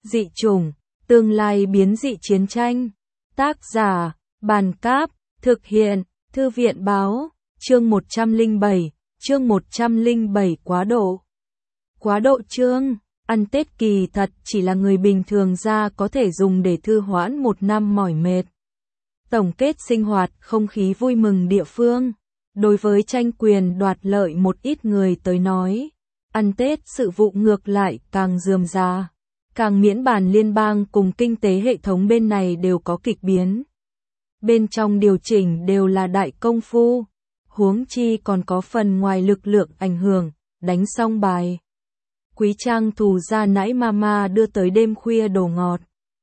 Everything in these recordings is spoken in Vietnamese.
Dị chủng, tương lai biến dị chiến tranh. Tác giả, Bàn Cáp, thực hiện, Thư viện Báo, chương 107, chương 107 quá độ. Quá độ chương, ăn Tết kỳ thật chỉ là người bình thường ra có thể dùng để thư hoãn một năm mỏi mệt. Tổng kết sinh hoạt, không khí vui mừng địa phương. Đối với tranh quyền đoạt lợi một ít người tới nói, ăn Tết sự vụ ngược lại càng rườm rà. Càng miễn bàn liên bang cùng kinh tế hệ thống bên này đều có kịch biến. Bên trong điều chỉnh đều là đại công phu, huống chi còn có phần ngoài lực lượng ảnh hưởng, đánh xong bài. Quý trang thù ra nãi mama đưa tới đêm khuya đồ ngọt.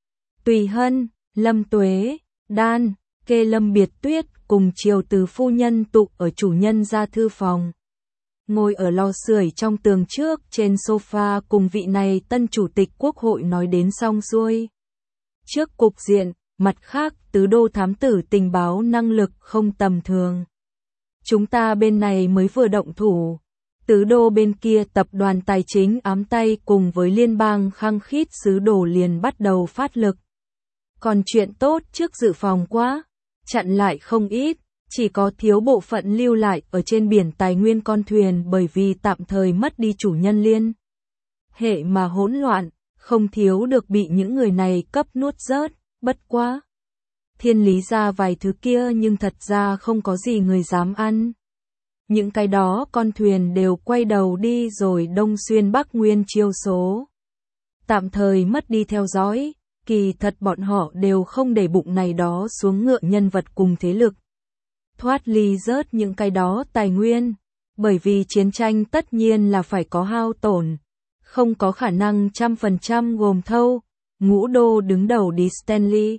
Tùy Hân, Lâm Tuế, Đan, Kê Lâm Biệt Tuyết cùng Triều Từ phu nhân tụ ở chủ nhân gia thư phòng. Ngồi ở lò sưởi trong tường trước trên sofa cùng vị này tân chủ tịch quốc hội nói đến xong xuôi. Trước cục diện, mặt khác tứ đô thám tử tình báo năng lực không tầm thường. Chúng ta bên này mới vừa động thủ. Tứ đô bên kia tập đoàn tài chính ám tay cùng với liên bang khăng khít sứ đồ liền bắt đầu phát lực. Còn chuyện tốt trước dự phòng quá, chặn lại không ít. Chỉ có thiếu bộ phận lưu lại ở trên biển tài nguyên con thuyền bởi vì tạm thời mất đi chủ nhân liên. Hệ mà hỗn loạn, không thiếu được bị những người này cấp nuốt rớt, bất quá. Thiên lý ra vài thứ kia nhưng thật ra không có gì người dám ăn. Những cái đó con thuyền đều quay đầu đi rồi Đông Xuyên Bắc Nguyên chiêu số. Tạm thời mất đi theo dõi, kỳ thật bọn họ đều không để bụng này đó xuống ngựa nhân vật cùng thế lực. Thoát ly rớt những cái đó tài nguyên, bởi vì chiến tranh tất nhiên là phải có hao tổn, không có khả năng 100% gồm thâu, ngũ đô đứng đầu đi Stanley.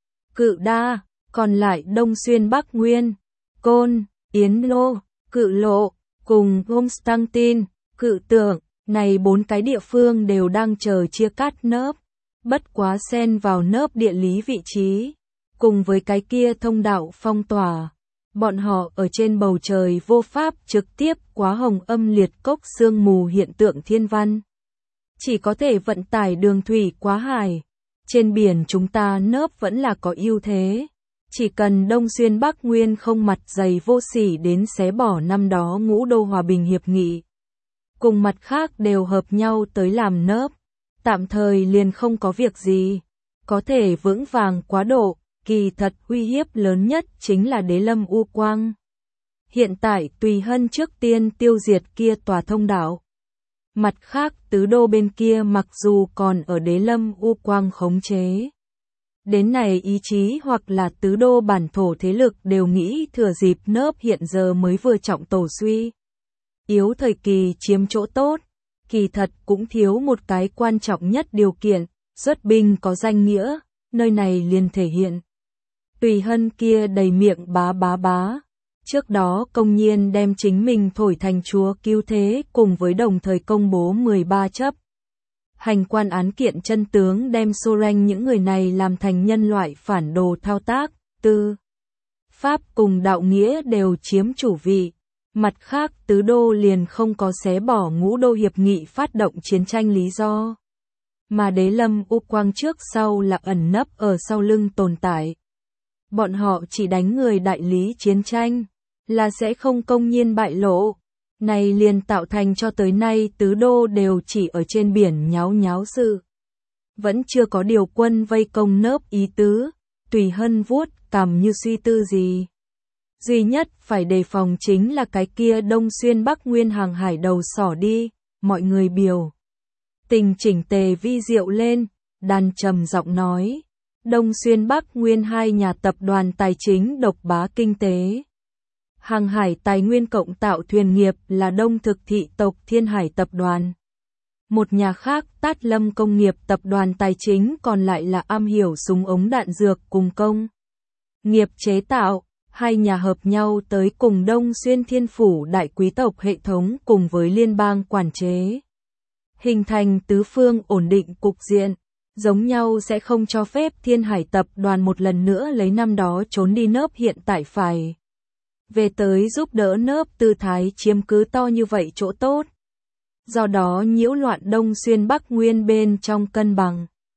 Cự Đa, còn lại Đông Xuyên Bắc Nguyên, Côn, Yến Lô, Cự Lộ, cùng Constantine, Cự Tượng, này 4 cái địa phương đều đang chờ chia cắt nớp, bất quá xen vào nớp địa lý vị trí, cùng với cái kia thông đạo phong tỏa. Bọn họ ở trên bầu trời vô pháp trực tiếp quá hồng âm liệt cốc sương mù hiện tượng thiên văn. Chỉ có thể vận tải đường thủy quá hải. Trên biển chúng ta nớp vẫn là có ưu thế. Chỉ cần Đông Xuyên Bắc Nguyên không mặt dày vô sỉ đến xé bỏ năm đó ngũ đô hòa bình hiệp nghị. Cùng mặt khác đều hợp nhau tới làm nớp. Tạm thời liền không có việc gì. Có thể vững vàng quá độ. Kỳ thật uy hiếp lớn nhất chính là Đế Lâm U Quang. Hiện tại Tùy Hân trước tiên tiêu diệt kia tòa thông đạo. Mặt khác tứ đô bên kia mặc dù còn ở Đế Lâm U Quang khống chế. Đến này ý chí hoặc là tứ đô bản thổ thế lực đều nghĩ thừa dịp nớp hiện giờ mới vừa trọng tổ suy. Yếu thời kỳ chiếm chỗ tốt. Kỳ thật cũng thiếu một cái quan trọng nhất điều kiện, xuất binh có danh nghĩa, nơi này liền thể hiện. Tùy Hân kia đầy miệng bá. Trước đó công nhiên đem chính mình thổi thành chúa cứu thế cùng với đồng thời công bố 13 chấp. Hành quan án kiện chân tướng đem Soren những người này làm thành nhân loại phản đồ thao tác. Tư Pháp cùng đạo nghĩa đều chiếm chủ vị. Mặt khác tứ đô liền không có xé bỏ ngũ đô hiệp nghị phát động chiến tranh lý do. Mà Đế Lâm U Quang trước sau là ẩn nấp ở sau lưng tồn tại. Bọn họ chỉ đánh người đại lý chiến tranh, là sẽ không công nhiên bại lộ. Này liền tạo thành cho tới nay tứ đô đều chỉ ở trên biển nháo sự. Vẫn chưa có điều quân vây công nớp ý tứ, Tùy Hân vuốt cằm như suy tư gì. Duy nhất phải đề phòng chính là cái kia Đông Xuyên Bắc Nguyên hàng hải đầu sỏ đi, mọi người biểu. Tình chỉnh tề vi diệu lên, Đàn trầm giọng nói. Đông Xuyên Bắc Nguyên hai nhà tập đoàn tài chính độc bá kinh tế. Hàng hải tài nguyên cộng tạo thuyền nghiệp là Đông Thực thị tộc Thiên Hải tập đoàn. Một nhà khác Tát Lâm công nghiệp tập đoàn tài chính còn lại là am hiểu súng ống đạn dược cùng công nghiệp chế tạo. Hai nhà hợp nhau tới cùng Đông Xuyên Thiên Phủ đại quý tộc hệ thống cùng với liên bang quản chế. Hình thành tứ phương ổn định cục diện. Giống nhau sẽ không cho phép Thiên Hải tập đoàn một lần nữa lấy năm đó trốn đi nớp hiện tại phải về tới giúp đỡ nớp tư thái chiếm cứ to như vậy chỗ tốt. Do đó nhiễu loạn Đông Xuyên Bắc Nguyên bên trong cân bằng.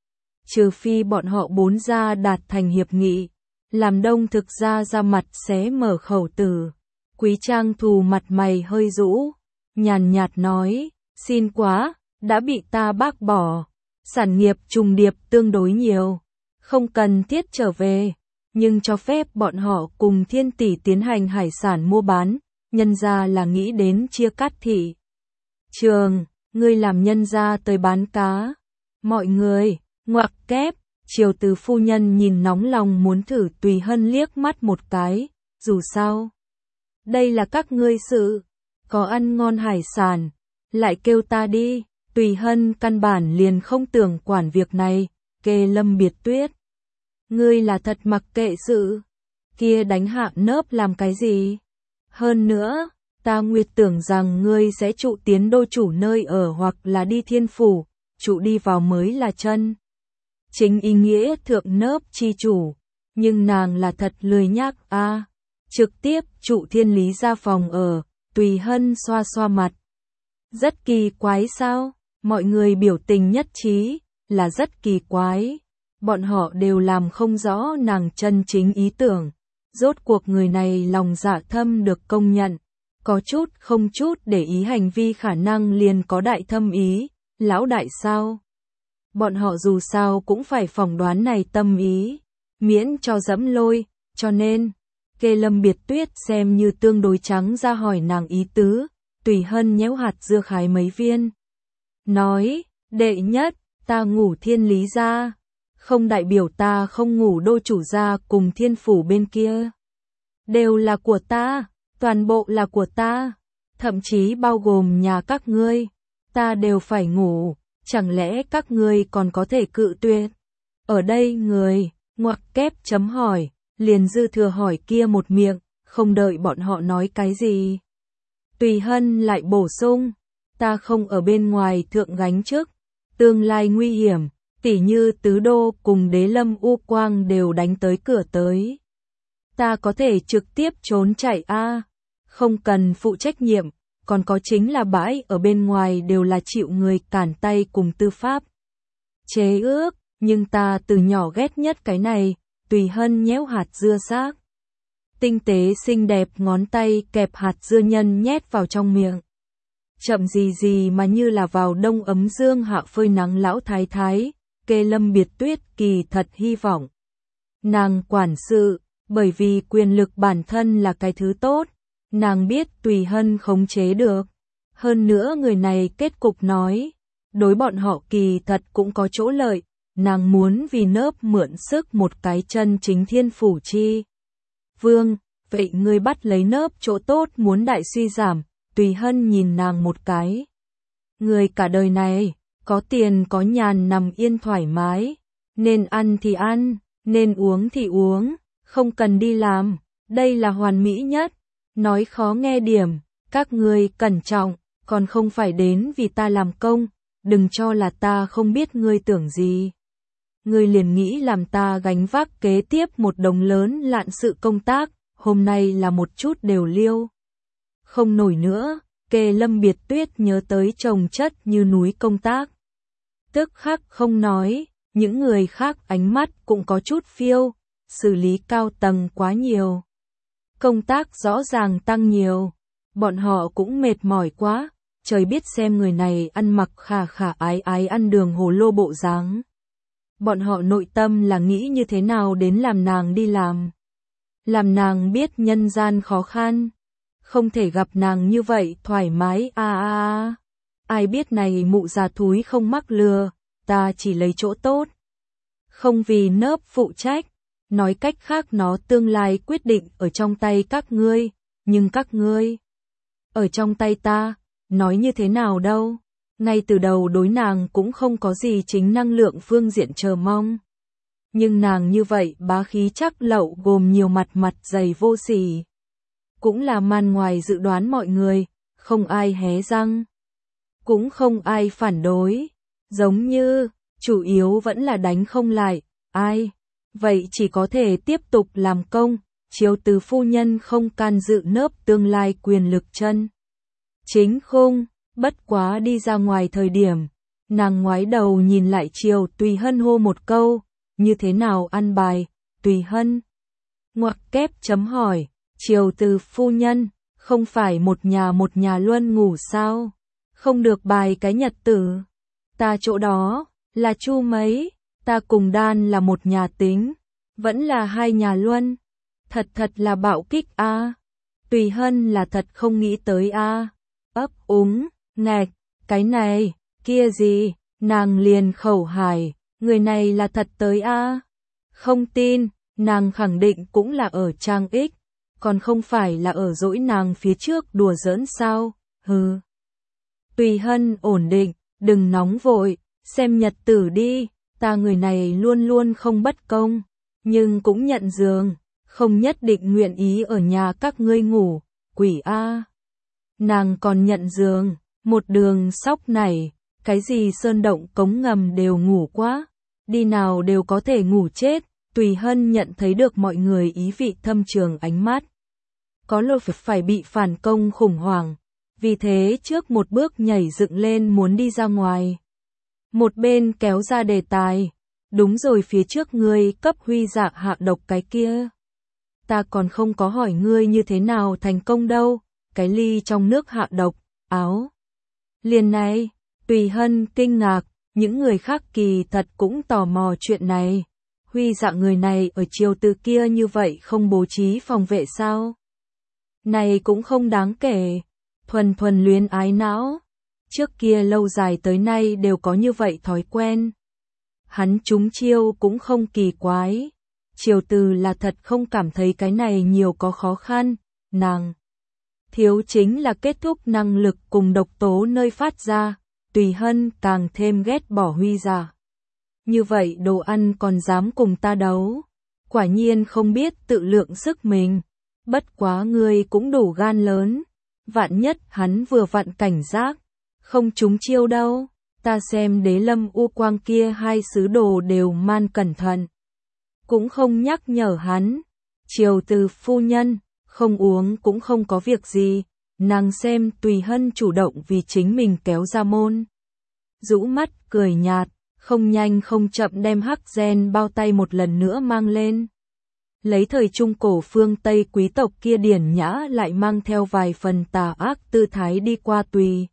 trừ phi bọn họ bốn gia đạt thành hiệp nghị. Làm Đông thực ra mặt xé mở khẩu tử. Quý Trang Thù mặt mày hơi rũ, nhàn nhạt nói, xin quá, đã bị ta bác bỏ. Sản nghiệp trùng điệp tương đối nhiều, không cần thiết trở về, nhưng cho phép bọn họ cùng Thiên Tỷ tiến hành hải sản mua bán, nhân ra là nghĩ đến chia cắt thị trường, ngươi làm nhân ra tới bán cá. Mọi người, ngoặc kép, Triều Từ phu nhân nhìn nóng lòng muốn thử Tùy Hân liếc mắt một cái, dù sao. Đây là các ngươi sự, có ăn ngon hải sản, lại kêu ta đi. Tùy Hân căn bản liền không tưởng quản việc này, kê Lâm Biệt Tuyết. Ngươi là thật mặc kệ sự, kia đánh hạ nớp làm cái gì? Hơn nữa, ta nguyệt tưởng rằng ngươi sẽ trụ tiến đô chủ nơi ở hoặc là đi thiên phủ, trụ đi vào mới là chân. Chính ý nghĩa thượng nớp chi chủ, nhưng nàng là thật lười nhác a, trực tiếp trụ Thiên Lý ra phòng ở. Tùy Hân xoa xoa mặt. Rất kỳ quái sao? Mọi người biểu tình nhất trí, là rất kỳ quái. Bọn họ đều làm không rõ nàng chân chính ý tưởng. Rốt cuộc người này lòng dạ thâm được công nhận. Có chút không chút để ý hành vi khả năng liền có đại thâm ý. Lão đại sao? Bọn họ dù sao cũng phải phỏng đoán này tâm ý. Miễn cho dẫm lôi, cho nên, kê Lâm Biệt Tuyết xem như tương đối trắng ra hỏi nàng ý tứ. Tùy Hân nhéo hạt dưa khái mấy viên. Nói, đệ nhất, ta ngủ Thiên Lý gia, không đại biểu ta không ngủ đô chủ gia cùng thiên phủ bên kia. Đều là của ta, toàn bộ là của ta, thậm chí bao gồm nhà các ngươi, ta đều phải ngủ, chẳng lẽ các ngươi còn có thể cự tuyệt? Ở đây người, ngoặc kép chấm hỏi, liền dư thừa hỏi kia một miệng, không đợi bọn họ nói cái gì. Tùy Hân lại bổ sung, ta không ở bên ngoài thượng gánh chức, tương lai nguy hiểm, tỉ như Tứ Đô cùng Đế Lâm U Quang đều đánh tới cửa tới. Ta có thể trực tiếp trốn chạy a, không cần phụ trách nhiệm, còn có chính là bãi ở bên ngoài đều là chịu người cản tay cùng tư pháp. Chế ước, nhưng ta từ nhỏ ghét nhất cái này. Tùy Hân nhéo hạt dưa xác. Tinh tế xinh đẹp ngón tay kẹp hạt dưa nhân nhét vào trong miệng. Chậm gì mà như là vào đông ấm dương hạ phơi nắng lão thái thái, kê Lâm Biệt Tuyết kỳ thật hy vọng. Nàng quản sự, bởi vì quyền lực bản thân là cái thứ tốt, nàng biết Tùy Hân khống chế được. Hơn nữa người này kết cục nói, đối bọn họ kỳ thật cũng có chỗ lợi, nàng muốn vì nớp mượn sức một cái chân chính thiên phủ chi. Vương, vậy ngươi bắt lấy nớp chỗ tốt muốn đại suy giảm. Tùy Hân nhìn nàng một cái. Người cả đời này, có tiền có nhàn nằm yên thoải mái, nên ăn thì ăn, nên uống thì uống, không cần đi làm, đây là hoàn mỹ nhất. Nói khó nghe điểm, các ngươi cẩn trọng, còn không phải đến vì ta làm công, đừng cho là ta không biết ngươi tưởng gì. Ngươi liền nghĩ làm ta gánh vác kế tiếp một đống lớn lạn sự công tác, hôm nay là một chút đều liêu. Không nổi nữa, kê Lâm Biệt Tuyết nhớ tới chồng chất như núi công tác. Tức khắc không nói, những người khác ánh mắt cũng có chút phiêu, xử lý cao tầng quá nhiều. Công tác rõ ràng tăng nhiều, bọn họ cũng mệt mỏi quá, trời biết xem người này ăn mặc khả khả ái ái ăn đường hồ lô bộ dáng. Bọn họ nội tâm là nghĩ như thế nào đến làm nàng đi làm nàng biết nhân gian khó khăn. Không thể gặp nàng như vậy thoải mái ai biết này mụ già thúi không mắc lừa, ta chỉ lấy chỗ tốt. Không vì nớp phụ trách, nói cách khác nó tương lai quyết định ở trong tay các ngươi, nhưng các ngươi ở trong tay ta, nói như thế nào đâu. Ngay từ đầu đối nàng cũng không có gì chính năng lượng phương diện chờ mong. Nhưng nàng như vậy bá khí chắc lậu gồm nhiều mặt dày vô sỉ. Cũng là màn ngoài dự đoán mọi người, không ai hé răng. Cũng không ai phản đối. Giống như, chủ yếu vẫn là đánh không lại, ai. Vậy chỉ có thể tiếp tục làm công, Chiếu Từ phu nhân không can dự nớp tương lai quyền lực chân. Chính khung, bất quá đi ra ngoài thời điểm, Nàng ngoái đầu nhìn lại Triều Tùy Hân hô một câu, như thế nào ăn bài, Tùy Hân. Ngoặc kép chấm hỏi, Triều Từ phu nhân, không phải một nhà luôn ngủ sao? Không được bài cái nhật tử. Ta chỗ đó, là chu mấy, ta cùng Đan là một nhà tính, vẫn là hai nhà luôn. Thật là bạo kích a. Tùy Hân là thật không nghĩ tới a. Ấp úng, ngạch, cái này, kia gì, nàng liền khẩu hải, người này là thật tới a. Không tin, nàng khẳng định cũng là ở trang ích, còn không phải là ở dỗi nàng phía trước đùa giỡn sao, hừ. Tùy Hân ổn định, đừng nóng vội, xem nhật tử đi, ta người này luôn luôn không bất công, nhưng cũng nhận giường, không nhất định nguyện ý ở nhà các ngươi ngủ, quỷ a. Nàng còn nhận giường, một đường sóc này, cái gì sơn động cống ngầm đều ngủ quá, đi nào đều có thể ngủ chết. Tùy Hân nhận thấy được mọi người ý vị thâm trường ánh mắt. Có lỗi phải bị phản công khủng hoảng, vì thế trước một bước nhảy dựng lên muốn đi ra ngoài. Một bên kéo ra đề tài, đúng rồi phía trước ngươi cấp Huy Dạ hạ độc cái kia. Ta còn không có hỏi ngươi như thế nào thành công đâu, cái ly trong nước hạ độc, áo. Liền này, Tùy Hân kinh ngạc, những người khác kỳ thật cũng tò mò chuyện này. Huy Dạ người này ở Triều Từ kia như vậy không bố trí phòng vệ sao? Này cũng không đáng kể, thuần luyến ái não. Trước kia lâu dài tới nay đều có như vậy thói quen. Hắn trúng chiêu cũng không kỳ quái. Triều Từ là thật không cảm thấy cái này nhiều có khó khăn, nàng. Thiếu chính là kết thúc năng lực cùng độc tố nơi phát ra, Tùy Hân càng thêm ghét bỏ Huy Dạ. Như vậy đồ ăn còn dám cùng ta đấu, quả nhiên không biết tự lượng sức mình, bất quá ngươi cũng đủ gan lớn, vạn nhất hắn vừa vặn cảnh giác, không trúng chiêu đâu, ta xem Đế Lâm U Quang kia hai sứ đồ đều man cẩn thận, cũng không nhắc nhở hắn. Triều Từ phu nhân, không uống cũng không có việc gì, nàng xem Tùy Hân chủ động vì chính mình kéo ra môn. Rũ mắt cười nhạt, không nhanh không chậm đem hắc gen bao tay một lần nữa mang lên. Lấy thời trung cổ phương Tây quý tộc kia điển nhã lại mang theo vài phần tà ác tư thái đi qua Tùy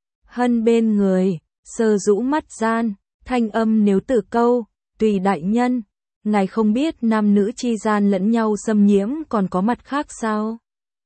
Hân bên người, sờ rũ mắt gian, thanh âm nếu từ câu, Tùy đại nhân, ngài không biết nam nữ chi gian lẫn nhau xâm nhiễm còn có mặt khác sao?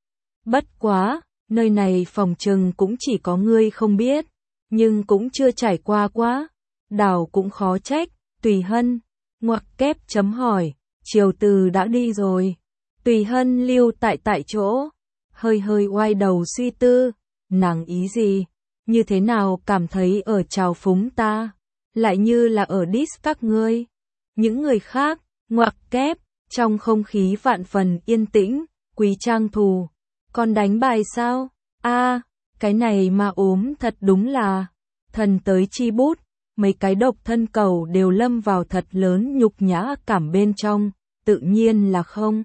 Bất quá, nơi này phòng trừng cũng chỉ có ngươi không biết, nhưng cũng chưa trải qua quá. Đảo cũng khó trách, Tùy Hân, ngoặc kép chấm hỏi, Triều Từ đã đi rồi. Tùy Hân lưu tại chỗ, hơi oai đầu suy tư, nàng ý gì, như thế nào cảm thấy ở trào phúng ta, lại như là ở diss các ngươi. Những người khác, ngoặc kép, trong không khí vạn phần yên tĩnh, Quý Trang Thù, còn đánh bài sao? A, cái này mà ốm thật đúng là, thần tới chi bút. Mấy cái độc thân cầu đều lâm vào thật lớn nhục nhã cảm bên trong, tự nhiên là không.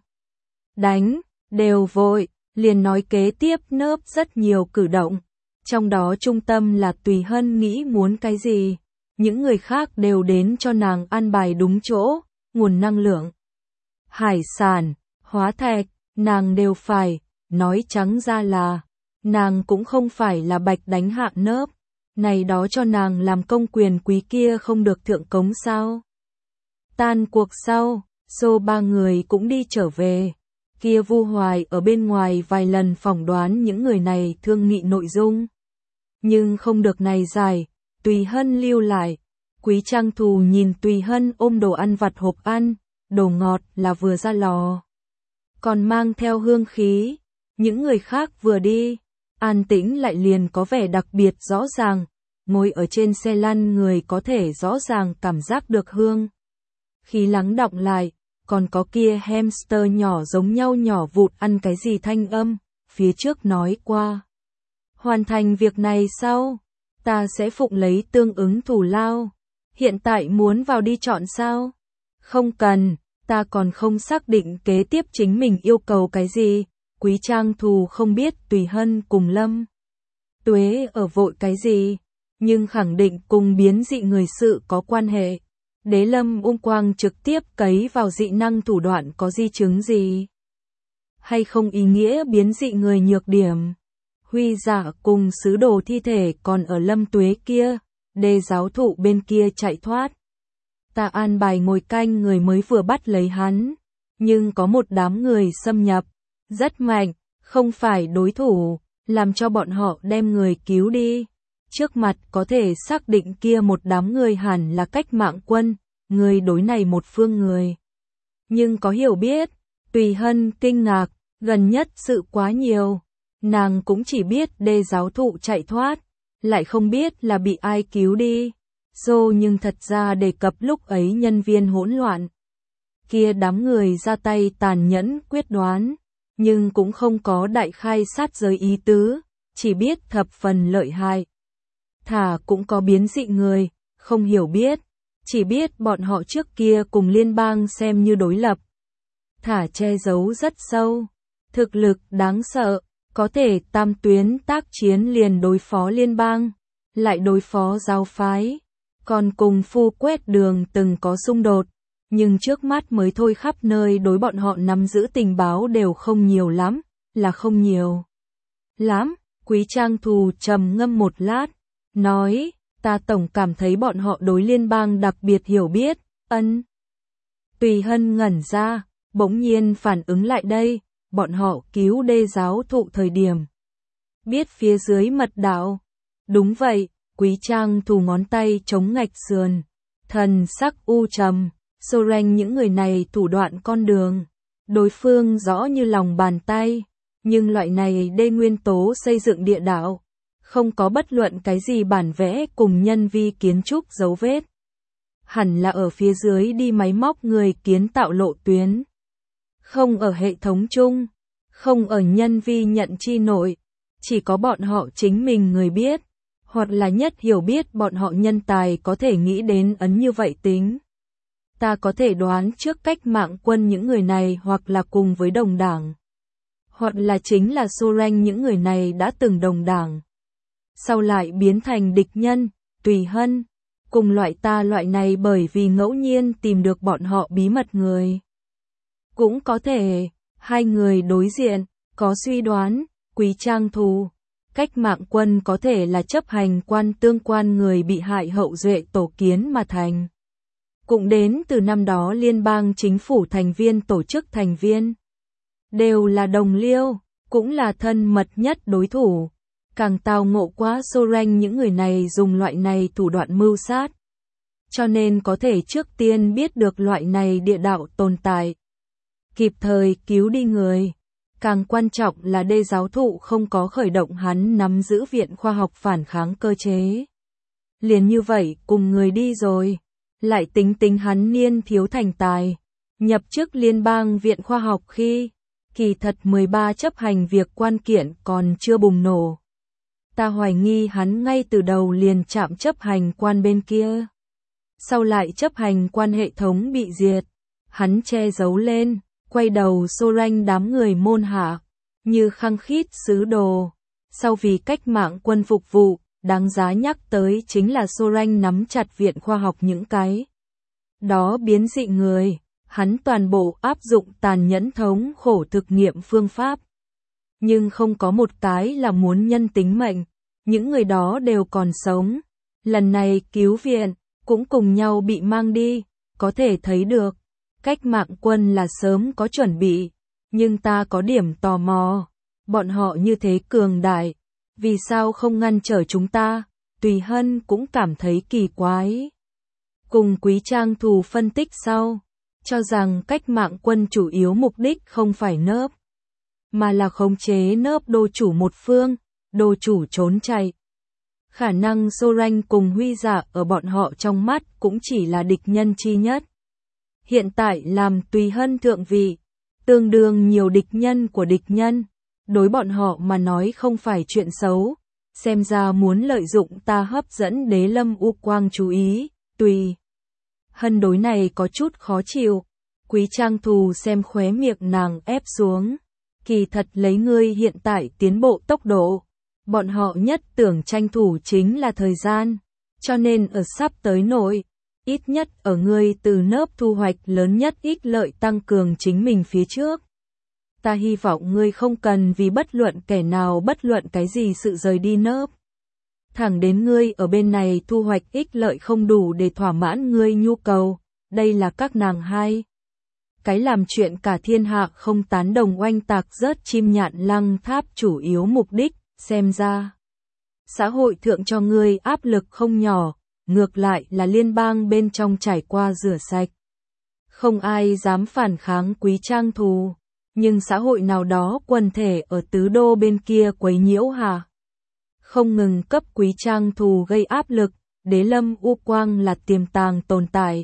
Đánh, đều vội, liền nói kế tiếp nớp rất nhiều cử động, trong đó trung tâm là Tùy Hân nghĩ muốn cái gì, những người khác đều đến cho nàng ăn bài đúng chỗ, nguồn năng lượng, hải sản, hóa thạch, nàng đều phải, nói trắng ra là, nàng cũng không phải là bạch đánh hạ nớp. Này đó cho nàng làm công quyền quý kia không được thượng cống sao? Tan cuộc sau, xô ba người cũng đi trở về. Kia Vu Hoài ở bên ngoài vài lần phỏng đoán những người này thương nghị nội dung. Nhưng không được này giải, Tùy Hân lưu lại. Quý Trang Thù nhìn Tùy Hân ôm đồ ăn vặt hộp ăn, đồ ngọt là vừa ra lò. Còn mang theo hương khí, những người khác vừa đi. An tĩnh lại liền có vẻ đặc biệt rõ ràng, ngồi ở trên xe lăn người có thể rõ ràng cảm giác được hương. Khi lắng đọng lại, còn có kia hamster nhỏ giống nhau nhỏ vụt ăn cái gì thanh âm, phía trước nói qua. Hoàn thành việc này sau, ta sẽ phụng lấy tương ứng thù lao. Hiện tại muốn vào đi chọn sao? Không cần, ta còn không xác định kế tiếp chính mình yêu cầu cái gì. Quý Trang Thù không biết Tùy Hân cùng Lâm Tuế ở vội cái gì, nhưng khẳng định cùng biến dị người sự có quan hệ. Đế Lâm Ung Quang trực tiếp cấy vào dị năng thủ đoạn có di chứng gì? Hay không ý nghĩa biến dị người nhược điểm? Huy Dạ cùng sứ đồ thi thể còn ở Lâm Tuế kia, Đê giáo thụ bên kia chạy thoát. Ta an bài ngồi canh người mới vừa bắt lấy hắn, nhưng có một đám người xâm nhập, rất mạnh, không phải đối thủ, làm cho bọn họ đem người cứu đi. Trước mặt có thể xác định kia một đám người hẳn là cách mạng quân, người đối này một phương người. Nhưng có hiểu biết, Tùy Hân kinh ngạc, gần nhất sự quá nhiều. Nàng cũng chỉ biết Đê giáo thụ chạy thoát, lại không biết là bị ai cứu đi. Nhưng thật ra đề cập lúc ấy nhân viên hỗn loạn. Kia đám người ra tay tàn nhẫn quyết đoán, nhưng cũng không có đại khai sát giới ý tứ, chỉ biết thập phần lợi hại. Thả cũng có biến dị người, không hiểu biết, chỉ biết bọn họ trước kia cùng liên bang xem như đối lập. Thả che giấu rất sâu, thực lực đáng sợ, có thể tam tuyến tác chiến liền đối phó liên bang, lại đối phó giáo phái, còn cùng Phu Quét Đường từng có xung đột, nhưng trước mắt mới thôi khắp nơi đối bọn họ nắm giữ tình báo đều không nhiều lắm, là không nhiều lắm. Quý Trang Thù trầm ngâm một lát, nói, ta tổng cảm thấy bọn họ đối liên bang đặc biệt hiểu biết, Tùy Hân ngẩn ra, bỗng nhiên phản ứng lại đây, bọn họ cứu Đê giáo thụ thời điểm. Biết phía dưới mật đạo. Đúng vậy, Quý Trang Thù ngón tay chống ngạch sườn, thần sắc u trầm, Soren những người này thủ đoạn con đường. Đối phương rõ như lòng bàn tay, nhưng loại này đê nguyên tố xây dựng địa đạo, không có bất luận cái gì bản vẽ cùng nhân vi kiến trúc dấu vết. Hẳn là ở phía dưới đi máy móc người kiến tạo lộ tuyến. Không ở hệ thống chung, không ở nhân vi nhận chi nội, chỉ có bọn họ chính mình người biết, hoặc là nhất hiểu biết bọn họ nhân tài có thể nghĩ đến ấn như vậy tính. Ta có thể đoán trước cách mạng quân những người này hoặc là cùng với đồng đảng, hoặc là chính là Soren những người này đã từng đồng đảng, sau lại biến thành địch nhân. Tùy Hân, cùng loại ta loại này bởi vì ngẫu nhiên tìm được bọn họ bí mật người. Cũng có thể, hai người đối diện, có suy đoán, Quý Trang Thù, cách mạng quân có thể là chấp hành quan tương quan người bị hại hậu duệ tổ kiến mà thành. Cũng đến từ năm đó liên bang chính phủ thành viên tổ chức thành viên. Đều là đồng liêu, cũng là thân mật nhất đối thủ. Càng tào ngộ quá Soren những người này dùng loại này thủ đoạn mưu sát. Cho nên có thể trước tiên biết được loại này địa đạo tồn tại. Kịp thời cứu đi người. Càng quan trọng là Đê giáo thụ không có khởi động hắn nắm giữ viện khoa học phản kháng cơ chế. Liền như vậy cùng người đi rồi. Lại tính tính hắn niên thiếu thành tài. Nhập chức liên bang viện khoa học khi kỳ thật 13 chấp hành việc quan kiện còn chưa bùng nổ. Ta hoài nghi hắn ngay từ đầu liền chạm chấp hành quan bên kia. Sau lại chấp hành quan hệ thống bị diệt. Hắn che giấu lên, quay đầu Soren đám người môn hạ, như khăng khít sứ đồ. Sau vì cách mạng quân phục vụ, đáng giá nhắc tới chính là Soren nắm chặt viện khoa học những cái. Đó biến dị người, hắn toàn bộ áp dụng tàn nhẫn thống khổ thực nghiệm phương pháp. Nhưng không có một cái là muốn nhân tính mệnh, những người đó đều còn sống. Lần này cứu viện, cũng cùng nhau bị mang đi, có thể thấy được. Cách mạng quân là sớm có chuẩn bị, nhưng ta có điểm tò mò. Bọn họ như thế cường đại, vì sao không ngăn trở chúng ta? Tùy Hân cũng cảm thấy kỳ quái. Cùng Quý Trang Thù phân tích sau, cho rằng cách mạng quân chủ yếu mục đích không phải nớp, mà là khống chế nớp đô chủ một phương, đô chủ trốn chạy. Khả năng Soren cùng Huy Dạ ở bọn họ trong mắt cũng chỉ là địch nhân chi nhất. Hiện tại làm Tùy Hân thượng vị, tương đương nhiều địch nhân của địch nhân, đối bọn họ mà nói không phải chuyện xấu, xem ra muốn lợi dụng ta hấp dẫn Đế Lâm U Quang chú ý. Tùy Hân đối này có chút khó chịu. Quý Trang Thù xem khóe miệng nàng ép xuống. Kỳ thật lấy ngươi hiện tại tiến bộ tốc độ, bọn họ nhất tưởng tranh thủ chính là thời gian, cho nên ở sắp tới nội, ít nhất ở ngươi từ nớp thu hoạch lớn nhất ích lợi tăng cường chính mình phía trước. Ta hy vọng ngươi không cần vì bất luận kẻ nào bất luận cái gì sự rời đi nớp. Thẳng đến ngươi ở bên này thu hoạch ích lợi không đủ để thỏa mãn ngươi nhu cầu, đây là các nàng hai. Cái làm chuyện cả thiên hạ không tán đồng oanh tạc rớt chim nhạn lăng tháp chủ yếu mục đích, xem ra. Xã hội thượng cho ngươi áp lực không nhỏ, ngược lại là liên bang bên trong trải qua rửa sạch. Không ai dám phản kháng Quý Trang Thù, nhưng xã hội nào đó quần thể ở tứ đô bên kia quấy nhiễu hả? Không ngừng cấp Quý Trang Thù gây áp lực, Đế Lâm U Quang là tiềm tàng tồn tại.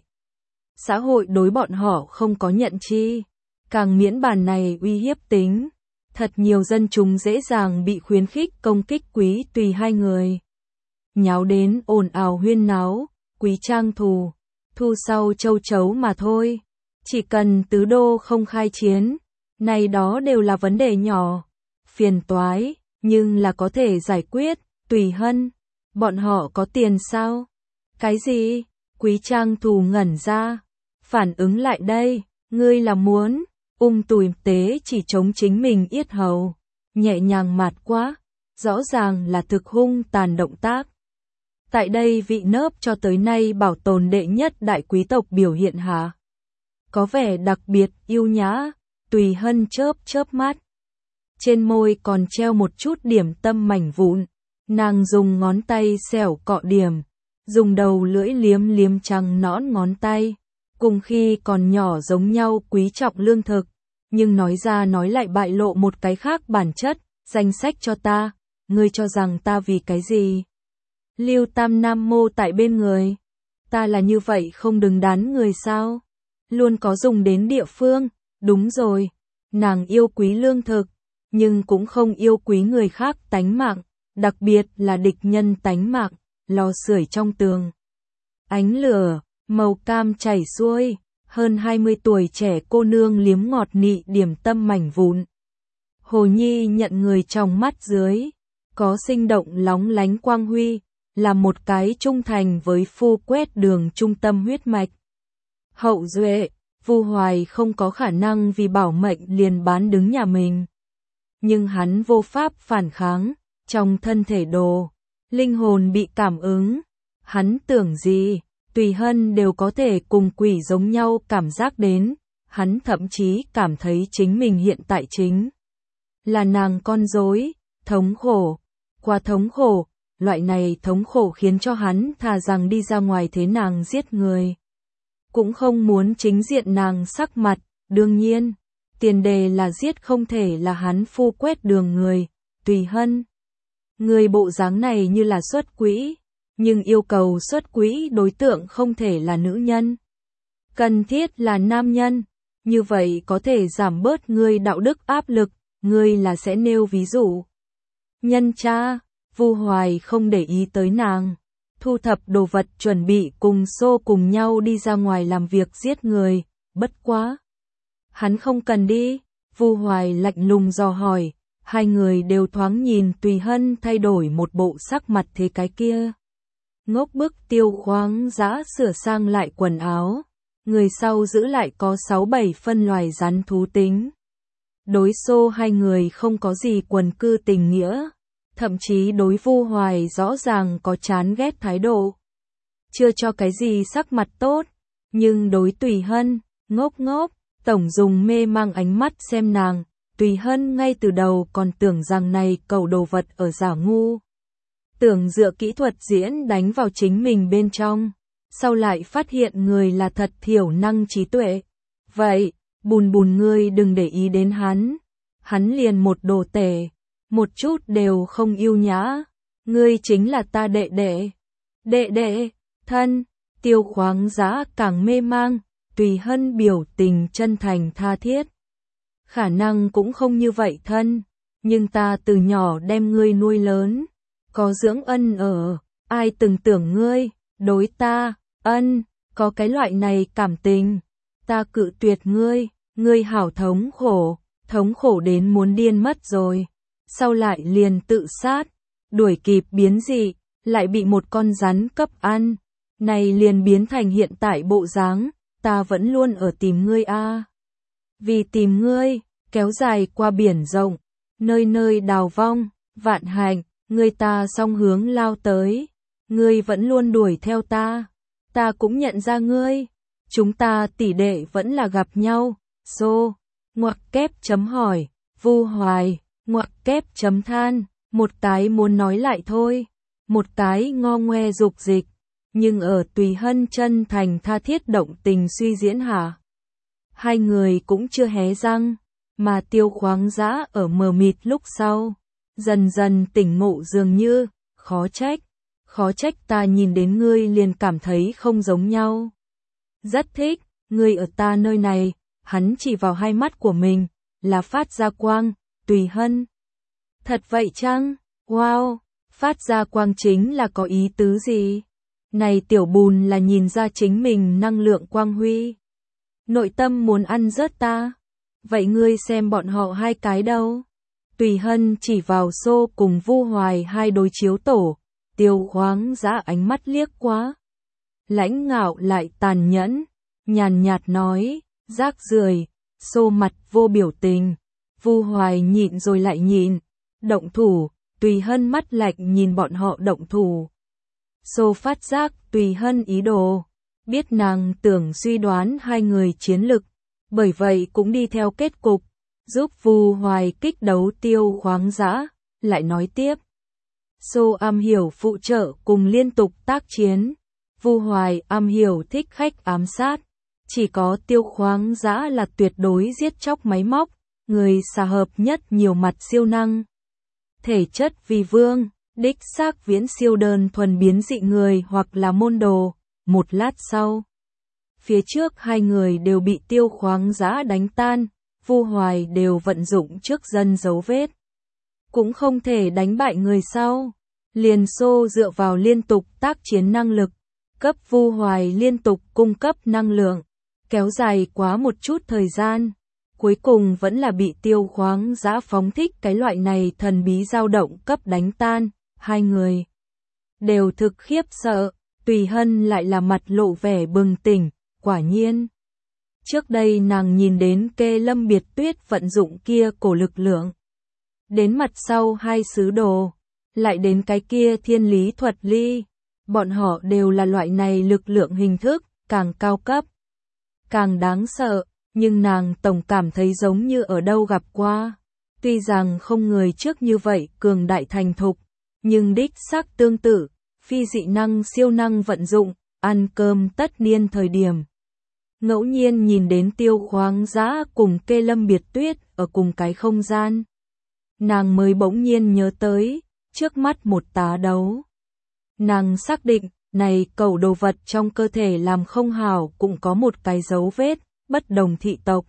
Xã hội đối bọn họ không có nhận chi, càng miễn bàn này uy hiếp tính. Thật nhiều dân chúng dễ dàng bị khuyến khích công kích Quý Tùy hai người. Nháo đến ồn ào huyên náo, Quý Trang Thù, thu sau châu chấu mà thôi. Chỉ cần tứ đô không khai chiến, này đó đều là vấn đề nhỏ, phiền toái, nhưng là có thể giải quyết. Tùy Hân, bọn họ có tiền sao? Cái gì? Quý Trang Thù ngẩn ra, phản ứng lại đây, ngươi là muốn, Tùy Tế chỉ chống chính mình yết hầu, nhẹ nhàng mạt quá, rõ ràng là thực hung tàn động tác. Tại đây vị nớp cho tới nay bảo tồn đệ nhất đại quý tộc biểu hiện hả? Có vẻ đặc biệt yêu nhã, Tùy Hân chớp chớp mắt. Trên môi còn treo một chút điểm tâm mảnh vụn, nàng dùng ngón tay xẻo cọ điểm, dùng đầu lưỡi liếm liếm trắng nõn ngón tay, cùng khi còn nhỏ giống nhau quý trọng lương thực, nhưng nói ra nói lại bại lộ một cái khác bản chất, danh sách cho ta, ngươi cho rằng ta vì cái gì? Lưu Tam Nam Mô tại bên người, ta là như vậy không đứng đắn người sao? Luôn có dùng đến địa phương, đúng rồi, nàng yêu quý lương thực, nhưng cũng không yêu quý người khác tánh mạng, đặc biệt là địch nhân tánh mạng, lò sưởi trong tường. Ánh lửa, màu cam chảy xuôi, hơn 20 tuổi trẻ cô nương liếm ngọt nị điểm tâm mảnh vụn. Hồ Nhi nhận người trong mắt dưới, có sinh động lóng lánh quang huy, là một cái trung thành với phu quét đường trung tâm huyết mạch. Hậu duệ, Vu Hoài không có khả năng vì bảo mệnh liền bán đứng nhà mình. Nhưng hắn vô pháp phản kháng, trong thân thể đồ, linh hồn bị cảm ứng. Hắn tưởng gì, Tùy Hân đều có thể cùng quỷ giống nhau cảm giác đến, hắn thậm chí cảm thấy chính mình hiện tại chính là nàng con rối, thống khổ, qua thống khổ, loại này thống khổ khiến cho hắn thà rằng đi ra ngoài thế nàng giết người. Cũng không muốn chính diện nàng sắc mặt, đương nhiên, tiền đề là giết không thể là hắn phu quét đường người, Tùy Hân. Người bộ dáng này như là xuất quỹ, nhưng yêu cầu xuất quỹ đối tượng không thể là nữ nhân. Cần thiết là nam nhân, như vậy có thể giảm bớt ngươi đạo đức áp lực, ngươi là sẽ nêu ví dụ. Nhân cha, Vu Hoài không để ý tới nàng, thu thập đồ vật chuẩn bị cùng xô cùng nhau đi ra ngoài làm việc giết người, bất quá. Hắn không cần đi, Vu Hoài lạnh lùng dò hỏi, hai người đều thoáng nhìn Tùy Hân thay đổi một bộ sắc mặt thế cái kia. Ngốc bức Tiêu Khoáng Dã sửa sang lại quần áo, người sau giữ lại có 6-7 phân loài rắn thú tính. Đối xô hai người không có gì quần cư tình nghĩa, thậm chí đối Vu Hoài rõ ràng có chán ghét thái độ. Chưa cho cái gì sắc mặt tốt, nhưng đối Tùy Hân, ngốc ngốc, tổng dùng mê mang ánh mắt xem nàng, Tùy Hân ngay từ đầu còn tưởng rằng này cẩu đồ vật ở giả ngu. Tưởng dựa kỹ thuật diễn đánh vào chính mình bên trong, sau lại phát hiện người là thật thiểu năng trí tuệ. Vậy, bùn bùn ngươi đừng để ý đến hắn liền một đồ tể, một chút đều không yêu nhã, ngươi chính là ta đệ đệ, thân, Tiêu Khoáng Dã càng mê mang, Tùy Hân biểu tình chân thành tha thiết. Khả năng cũng không như vậy thân, nhưng ta từ nhỏ đem ngươi nuôi lớn, có dưỡng ân ở, ai từng tưởng ngươi, đối ta, ân, có cái loại này cảm tình, ta cự tuyệt ngươi hảo thống khổ đến muốn điên mất rồi, sau lại liền tự sát, đuổi kịp biến dị, lại bị một con rắn cấp ăn, này liền biến thành hiện tại bộ dáng, ta vẫn luôn ở tìm ngươi a. Vì tìm ngươi, kéo dài qua biển rộng, nơi nơi đào vong, vạn hạnh, ngươi ta song hướng lao tới, ngươi vẫn luôn đuổi theo ta cũng nhận ra ngươi, chúng ta tỷ đệ vẫn là gặp nhau, xô, ngoặc kép chấm hỏi, Vu Hoài, ngoặc kép chấm than, một cái muốn nói lại thôi, một cái ngo ngoe dục dịch, nhưng ở Tùy Hân chân thành tha thiết động tình suy diễn hả? Hai người cũng chưa hé răng, mà Tiêu Khoáng Dã ở mờ mịt lúc sau, dần dần tỉnh ngộ dường như, khó trách ta nhìn đến ngươi liền cảm thấy không giống nhau. Rất thích, ngươi ở ta nơi này, hắn chỉ vào hai mắt của mình, là phát ra quang, Tùy Hân. Thật vậy chăng? Wow, phát ra quang chính là có ý tứ gì? Này tiểu bùn là nhìn ra chính mình năng lượng quang huy. Nội tâm muốn ăn rớt ta. Vậy ngươi xem bọn họ hai cái đâu? Tùy Hân chỉ vào xô cùng Vu Hoài hai đối chiếu tổ, Tiêu Khoáng Dã ánh mắt liếc quá. Lãnh ngạo lại tàn nhẫn, nhàn nhạt nói, rác rưởi, xô mặt vô biểu tình. Vu Hoài nhịn rồi lại nhịn, động thủ, Tùy Hân mắt lạnh nhìn bọn họ động thủ. Xô phát giác Tùy Hân ý đồ, biết nàng tưởng suy đoán hai người chiến lực, bởi vậy cũng đi theo kết cục, giúp Vu Hoài kích đấu Tiêu Khoáng Dã, lại nói tiếp. Xô am hiểu phụ trợ cùng liên tục tác chiến, Vu Hoài am hiểu thích khách ám sát, chỉ có Tiêu Khoáng Dã là tuyệt đối giết chóc máy móc, người xà hợp nhất nhiều mặt siêu năng. Thể chất vì vương, đích xác viễn siêu đơn thuần biến dị người hoặc là môn đồ, một lát sau. Phía trước hai người đều bị Tiêu Khoáng Dã đánh tan, Vu Hoài đều vận dụng trước dân dấu vết. Cũng không thể đánh bại người sau. Liền xô dựa vào liên tục tác chiến năng lực, cấp Vu Hoài liên tục cung cấp năng lượng, kéo dài quá một chút thời gian. Cuối cùng vẫn là bị Tiêu Khoáng Dã phóng thích cái loại này thần bí dao động cấp đánh tan, hai người đều thực khiếp sợ, Tùy Hân lại là mặt lộ vẻ bừng tỉnh, quả nhiên. Trước đây nàng nhìn đến Kê Lâm Biệt Tuyết vận dụng kia cổ lực lượng. Đến mặt sau hai sứ đồ, lại đến cái kia thiên lý thuật ly, bọn họ đều là loại này lực lượng hình thức, càng cao cấp, càng đáng sợ. Nhưng nàng tổng cảm thấy giống như ở đâu gặp qua. Tuy rằng không người trước như vậy cường đại thành thục, nhưng đích xác tương tự, phi dị năng siêu năng vận dụng, ăn cơm tất niên thời điểm. Ngẫu nhiên nhìn đến Tiêu Khoáng Dã cùng Kê Lâm Biệt Tuyết ở cùng cái không gian. Nàng mới bỗng nhiên nhớ tới, trước mắt một tá đấu. Nàng xác định, này cẩu đồ vật trong cơ thể làm không hảo cũng có một cái dấu vết. Bất đồng thị tộc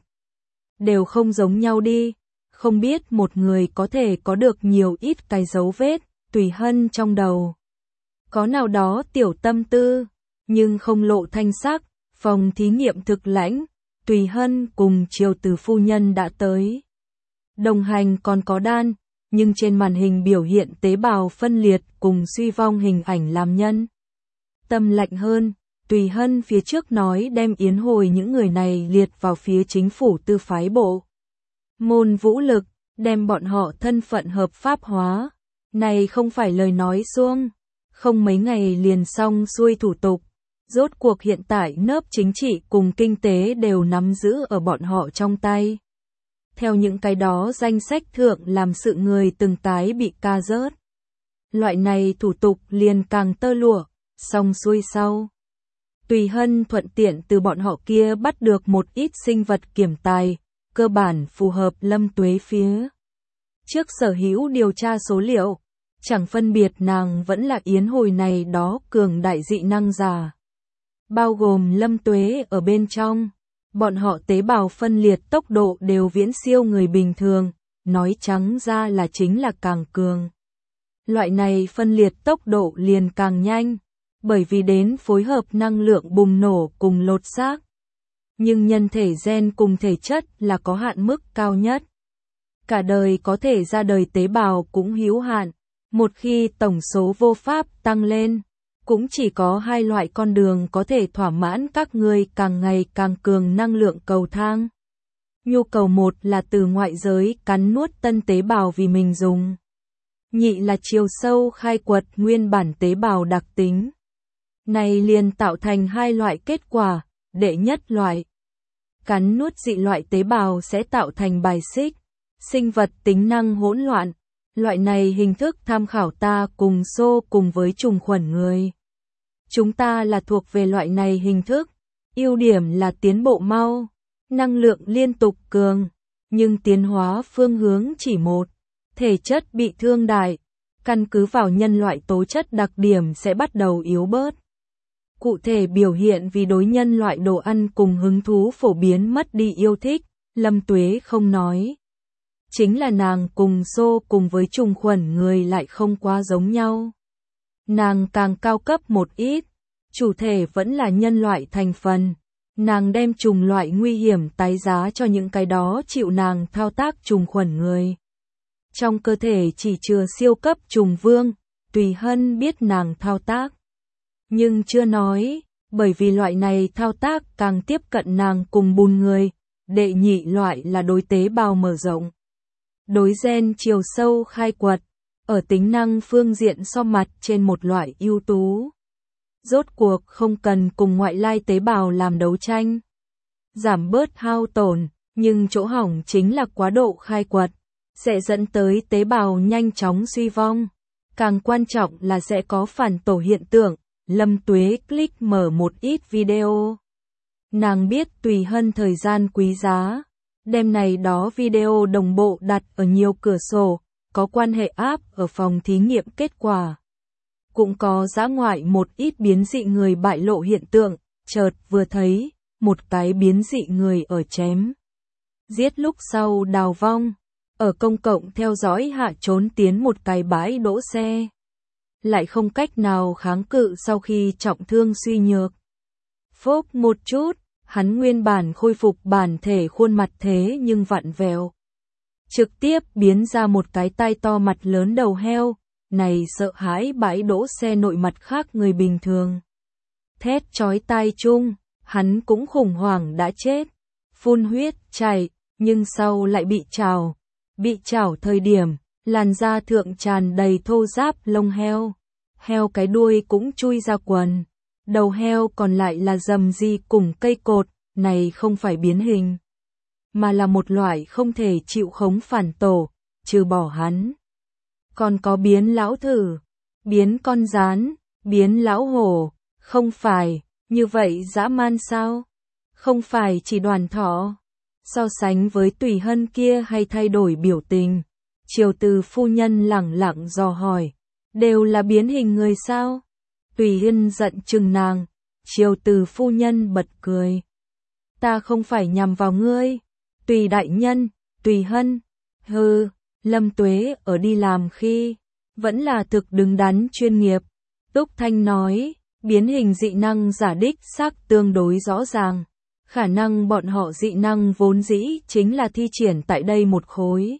đều không giống nhau đi, không biết một người có thể có được nhiều ít cái dấu vết, Tùy Hân trong đầu có nào đó tiểu tâm tư, nhưng không lộ thanh sắc. Phòng thí nghiệm thực lãnh, Tùy Hân cùng Triều Từ phu nhân đã tới. Đồng hành còn có Đan, nhưng trên màn hình biểu hiện tế bào phân liệt cùng suy vong hình ảnh làm nhân tâm lạnh hơn. Tùy Hân phía trước nói đem yến hồi những người này liệt vào phía chính phủ tư phái bộ. Môn vũ lực, đem bọn họ thân phận hợp pháp hóa. Này không phải lời nói suông, không mấy ngày liền xong xuôi thủ tục. Rốt cuộc hiện tại nớp chính trị cùng kinh tế đều nắm giữ ở bọn họ trong tay. Theo những cái đó danh sách thượng làm sự người từng tái bị ca rớt. Loại này thủ tục liền càng tơ lụa, xong xuôi sau. Tùy Hân thuận tiện từ bọn họ kia bắt được một ít sinh vật kiểm tài, cơ bản phù hợp Lâm Tuế phía trước sở hữu điều tra số liệu, chẳng phân biệt nàng vẫn là yến hồi này đó cường đại dị năng giả. Bao gồm Lâm Tuế ở bên trong, bọn họ tế bào phân liệt tốc độ đều viễn siêu người bình thường, nói trắng ra là chính là càng cường. Loại này phân liệt tốc độ liền càng nhanh. Bởi vì đến phối hợp năng lượng bùng nổ cùng lột xác. Nhưng nhân thể gen cùng thể chất là có hạn mức cao nhất. Cả đời có thể ra đời tế bào cũng hữu hạn, Một khi tổng số vô pháp tăng lên, cũng chỉ có hai loại con đường có thể thỏa mãn các ngươi càng ngày càng cường năng lượng cầu thang. Nhu cầu một là từ ngoại giới cắn nuốt tân tế bào vì mình dùng. Nhị là chiều sâu khai quật nguyên bản tế bào đặc tính. Này liền tạo thành hai loại kết quả. Đệ nhất loại, cắn nuốt dị loại tế bào sẽ tạo thành bài xích, sinh vật tính năng hỗn loạn. Loại này hình thức tham khảo ta cùng xô cùng với trùng khuẩn người. Chúng ta là thuộc về loại này hình thức, ưu điểm là tiến bộ mau, năng lượng liên tục cường, nhưng tiến hóa phương hướng chỉ một, thể chất bị thương đại, căn cứ vào nhân loại tố chất đặc điểm sẽ bắt đầu yếu bớt. Cụ thể biểu hiện vì đối nhân loại đồ ăn cùng hứng thú phổ biến mất đi yêu thích, Lâm Tuế không nói. Chính là nàng cùng xô cùng với trùng khuẩn người lại không quá giống nhau. Nàng càng cao cấp một ít, chủ thể vẫn là nhân loại thành phần. Nàng đem trùng loại nguy hiểm tái giá cho những cái đó chịu nàng thao tác trùng khuẩn người. Trong cơ thể chỉ chứa siêu cấp trùng vương, Tùy Hân biết nàng thao tác. Nhưng chưa nói, bởi vì loại này thao tác càng tiếp cận nàng cùng bùn người. Đệ nhị loại là đối tế bào mở rộng. Đối gen chiều sâu khai quật, ở tính năng phương diện so mặt trên một loại ưu tú. Rốt cuộc không cần cùng ngoại lai tế bào làm đấu tranh. Giảm bớt hao tổn, nhưng chỗ hỏng chính là quá độ khai quật, sẽ dẫn tới tế bào nhanh chóng suy vong. Càng quan trọng là sẽ có phản tổ hiện tượng. Lâm Tuế click mở một ít video. Nàng biết Tùy Hân thời gian quý giá. Đêm này đó video đồng bộ đặt ở nhiều cửa sổ, có quan hệ áp ở phòng thí nghiệm kết quả. Cũng có dã ngoại một ít biến dị người bại lộ hiện tượng, chợt vừa thấy, một cái biến dị người ở chém. Giết lúc sau đào vong, ở công cộng theo dõi hạ trốn tiến một cái bãi đỗ xe. Lại không cách nào kháng cự sau khi trọng thương suy nhược. Phốp một chút, hắn nguyên bản khôi phục bản thể khuôn mặt thế nhưng vặn vẹo. Trực tiếp biến ra một cái tai to mặt lớn đầu heo, này sợ hãi bãi đỗ xe nội mặt khác người bình thường. Thét chói tai chung, hắn cũng khủng hoảng đã chết, phun huyết, chảy, nhưng sau lại bị trào. Bị trào thời điểm, làn da thượng tràn đầy thô ráp lông heo. Heo cái đuôi cũng chui ra quần. Đầu heo còn lại là rầm ri cùng cây cột, này không phải biến hình, mà là một loại không thể chịu khống phản tổ, trừ bỏ hắn. Còn có biến lão thử, biến con rán, biến lão hổ, không phải, như vậy dã man sao? Không phải chỉ đoàn thỏ. So sánh với Tùy Hân kia hay thay đổi biểu tình, Triều Từ phu nhân lẳng lặng dò hỏi, đều là biến hình người sao? Tùy Hân giận chừng nàng, Triều Từ phu nhân bật cười. Ta không phải nhằm vào ngươi, Tùy đại nhân, Tùy Hân. Hừ, Lâm Tuế ở đi làm khi, vẫn là thực đứng đắn chuyên nghiệp. Túc Thanh nói, biến hình dị năng giả đích xác tương đối rõ ràng. Khả năng bọn họ dị năng vốn dĩ chính là thi triển tại đây một khối.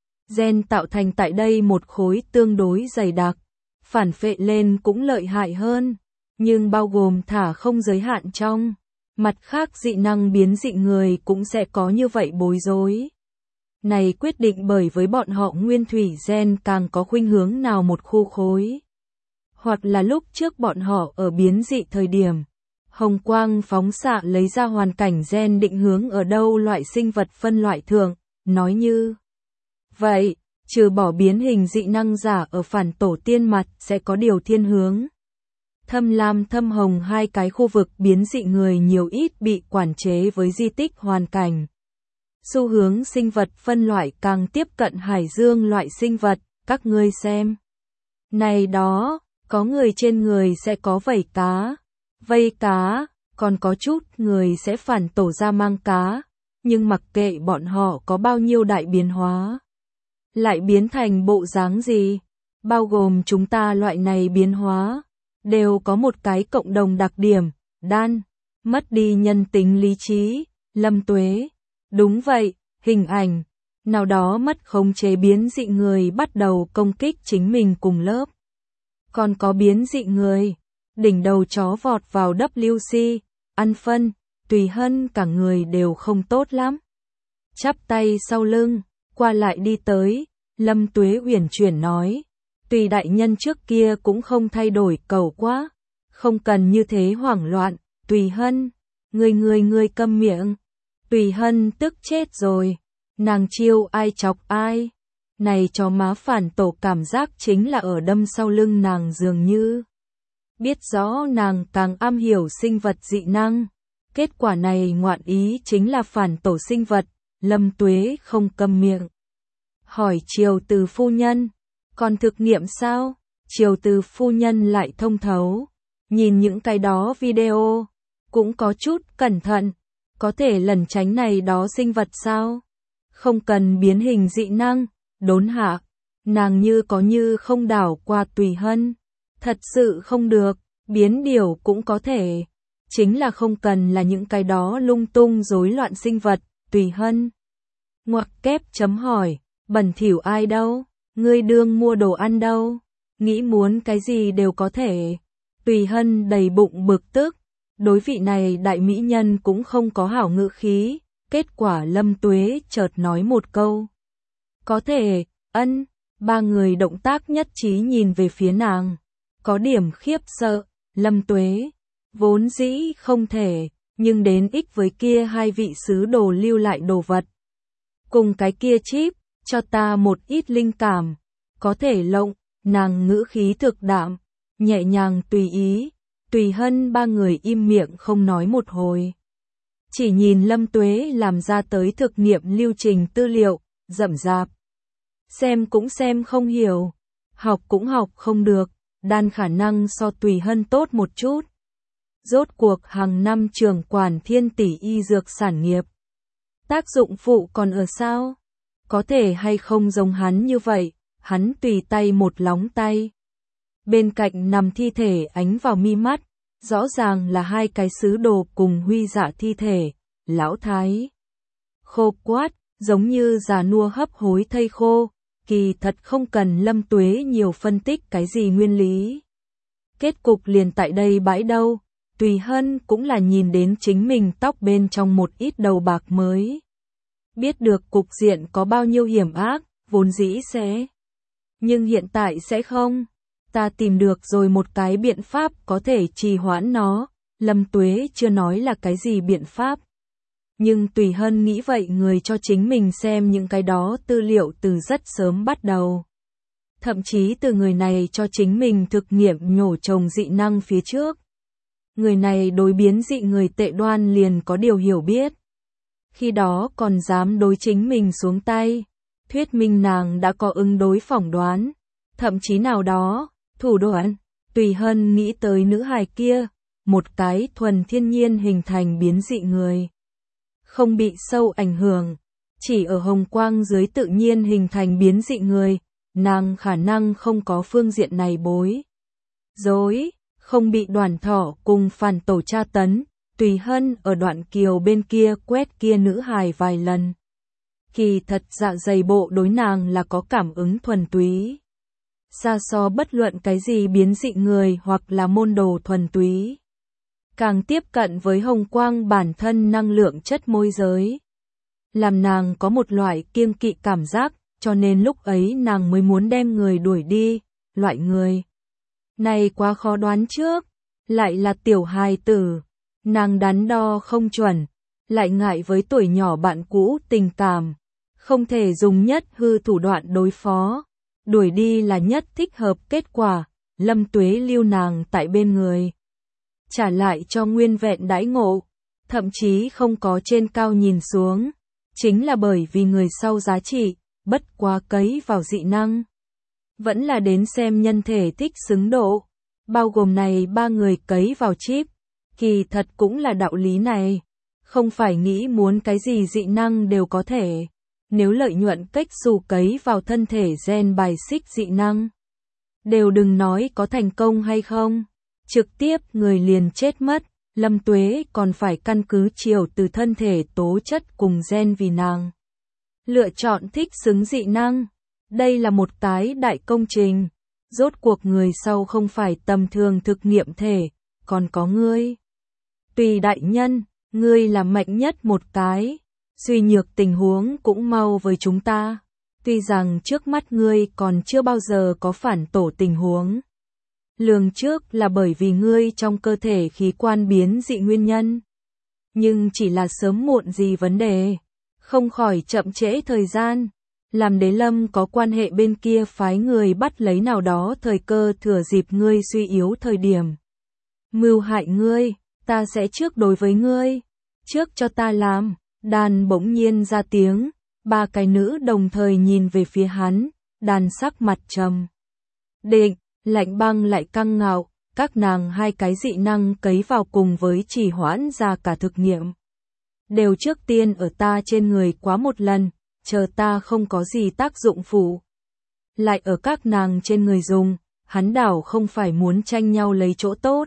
Gen tạo thành tại đây một khối tương đối dày đặc. Phản phệ lên cũng lợi hại hơn, nhưng bao gồm thả không giới hạn trong. Mặt khác dị năng biến dị người cũng sẽ có như vậy bối rối. Này quyết định bởi với bọn họ nguyên thủy gen càng có khuynh hướng nào một khu khối. Hoặc là lúc trước bọn họ ở biến dị thời điểm, hồng quang phóng xạ lấy ra hoàn cảnh gen định hướng ở đâu loại sinh vật phân loại thượng, nói như vậy. Trừ bỏ biến hình dị năng giả ở phản tổ tiên mặt sẽ có điều thiên hướng. Thâm lam thâm hồng hai cái khu vực biến dị người nhiều ít bị quản chế với di tích hoàn cảnh. Xu hướng sinh vật phân loại càng tiếp cận hải dương loại sinh vật, các ngươi xem. Này đó, có người trên người sẽ có vảy cá, vây cá, còn có chút người sẽ phản tổ ra mang cá, nhưng mặc kệ bọn họ có bao nhiêu đại biến hóa. Lại biến thành bộ dáng gì, bao gồm chúng ta loại này biến hóa, đều có một cái cộng đồng đặc điểm, đan, mất đi nhân tính lý trí. Lâm Tuế, đúng vậy, hình ảnh, nào đó mất khống chế biến dị người bắt đầu công kích chính mình cùng lớp. Còn có biến dị người, đỉnh đầu chó vọt vào WC, ăn phân, Tùy Hân cả người đều không tốt lắm. Chắp tay sau lưng, qua lại đi tới, Lâm Tuế uyển chuyển nói, Tùy đại nhân trước kia cũng không thay đổi cầu quá, không cần như thế hoảng loạn, Tùy Hân, ngươi câm miệng. Tùy Hân tức chết rồi, nàng chiêu ai chọc ai, này cho má phản tổ cảm giác chính là ở đâm sau lưng nàng dường như. Biết rõ nàng càng am hiểu sinh vật dị năng, kết quả này ngoạn ý chính là phản tổ sinh vật, Lâm Tuế không câm miệng. Hỏi Triều Từ phu nhân, còn thực nghiệm sao? Triều Từ phu nhân lại thông thấu, nhìn những cái đó video, cũng có chút cẩn thận, có thể lẩn tránh này đó sinh vật sao? Không cần biến hình dị năng, đốn hạ, nàng như có như không đảo qua Tùy Hân, thật sự không được, biến điều cũng có thể, chính là không cần là những cái đó lung tung rối loạn sinh vật, Tùy Hân. Ngoặc kép chấm hỏi, bẩn thỉu ai đâu, ngươi đương mua đồ ăn đâu, nghĩ muốn cái gì đều có thể. Tùy Hân đầy bụng bực tức, đối vị này đại mỹ nhân cũng không có hảo ngữ khí, kết quả Lâm Tuế chợt nói một câu. Có thể, ân, ba người động tác nhất trí nhìn về phía nàng, có điểm khiếp sợ, Lâm Tuế, vốn dĩ không thể, nhưng đến ích với kia hai vị sứ đồ lưu lại đồ vật. Cùng cái kia chip, cho ta một ít linh cảm, có thể lộng, nàng ngữ khí thực đạm, nhẹ nhàng tùy ý, Tùy Hân ba người im miệng không nói một hồi. Chỉ nhìn Lâm Tuế làm ra tới thực nghiệm lưu trình tư liệu, rậm rạp. Xem cũng xem không hiểu, học cũng học không được, đan khả năng so Tùy Hân tốt một chút. Rốt cuộc hàng năm trưởng quản Thiên Tỷ y dược sản nghiệp. Tác dụng phụ còn ở sao? Có thể hay không giống hắn như vậy, hắn tùy tay một lóng tay. Bên cạnh nằm thi thể ánh vào mi mắt, rõ ràng là hai cái sứ đồ cùng huy dạ thi thể, lão thái. Khô quát, giống như già nua hấp hối thây khô, kỳ thật không cần Lâm Tuế nhiều phân tích cái gì nguyên lý. Kết cục liền tại đây bãi đâu, Tùy Hân cũng là nhìn đến chính mình tóc bên trong một ít đầu bạc mới. Biết được cục diện có bao nhiêu hiểm ác, vốn dĩ sẽ. Nhưng hiện tại sẽ không. Ta tìm được rồi một cái biện pháp có thể trì hoãn nó, Lâm Tuế chưa nói là cái gì biện pháp. Nhưng Tùy Hân nghĩ vậy người cho chính mình xem những cái đó tư liệu từ rất sớm bắt đầu. Thậm chí từ người này cho chính mình thực nghiệm nhổ trồng dị năng phía trước. Người này đối biến dị người tệ đoan liền có điều hiểu biết. Khi đó còn dám đối chính mình xuống tay, thuyết minh nàng đã có ứng đối phỏng đoán, thậm chí nào đó, thủ đoạn. Tùy Hân nghĩ tới nữ hài kia, một cái thuần thiên nhiên hình thành biến dị người. Không bị sâu ảnh hưởng, chỉ ở hồng quang dưới tự nhiên hình thành biến dị người, nàng khả năng không có phương diện này bối. Dối, không bị Đoàn Thỏ cùng phản tổ tra tấn, Tùy Hân ở đoạn kiều bên kia quét kia nữ hài vài lần. Kỳ thật dạ dày bộ đối nàng là có cảm ứng thuần túy. Xa so bất luận cái gì biến dị người hoặc là môn đồ thuần túy. Càng tiếp cận với hồng quang bản thân năng lượng chất môi giới. Làm nàng có một loại kiêng kỵ cảm giác, cho nên lúc ấy nàng mới muốn đem người đuổi đi, loại người. Này quá khó đoán trước, lại là tiểu hài tử, nàng đắn đo không chuẩn, lại ngại với tuổi nhỏ bạn cũ tình cảm, không thể dùng nhất hư thủ đoạn đối phó, đuổi đi là nhất thích hợp kết quả, Lâm Tuế lưu nàng tại bên người. Trả lại cho nguyên vẹn đãi ngộ, thậm chí không có trên cao nhìn xuống, chính là bởi vì người sau giá trị, bất quá cấy vào dị năng. Vẫn là đến xem nhân thể thích xứng độ, bao gồm này ba người cấy vào chip, kỳ thật cũng là đạo lý này, không phải nghĩ muốn cái gì dị năng đều có thể, nếu lợi nhuận cách xù cấy vào thân thể gen bài xích dị năng. Đều đừng nói có thành công hay không, trực tiếp người liền chết mất, Lâm Tuế còn phải căn cứ chiều từ thân thể tố chất cùng gen vì nàng. Lựa chọn thích xứng dị năng. Đây là một cái đại công trình. Rốt cuộc người sau không phải tầm thường thực nghiệm thể, còn có ngươi. Tùy đại nhân, ngươi là mạnh nhất một cái. Suy nhược tình huống cũng mau với chúng ta. Tuy rằng trước mắt ngươi còn chưa bao giờ có phản tổ tình huống. Lường trước là bởi vì ngươi trong cơ thể khí quan biến dị nguyên nhân. Nhưng chỉ là sớm muộn gì vấn đề. Không khỏi chậm trễ thời gian. Làm Đế Lâm có quan hệ bên kia phái người bắt lấy nào đó thời cơ thừa dịp ngươi suy yếu thời điểm. Mưu hại ngươi, ta sẽ trước đối với ngươi. Trước cho ta làm. Đàn bỗng nhiên ra tiếng. Ba cái nữ đồng thời nhìn về phía hắn. Đàn sắc mặt trầm định, lạnh băng lại căng ngạo. Các nàng hai cái dị năng cấy vào cùng với chỉ hoãn ra cả thực nghiệm. Đều trước tiên ở ta trên người quá một lần, chờ ta không có gì tác dụng phụ. Lại ở các nàng trên người dùng, hắn đảo không phải muốn tranh nhau lấy chỗ tốt.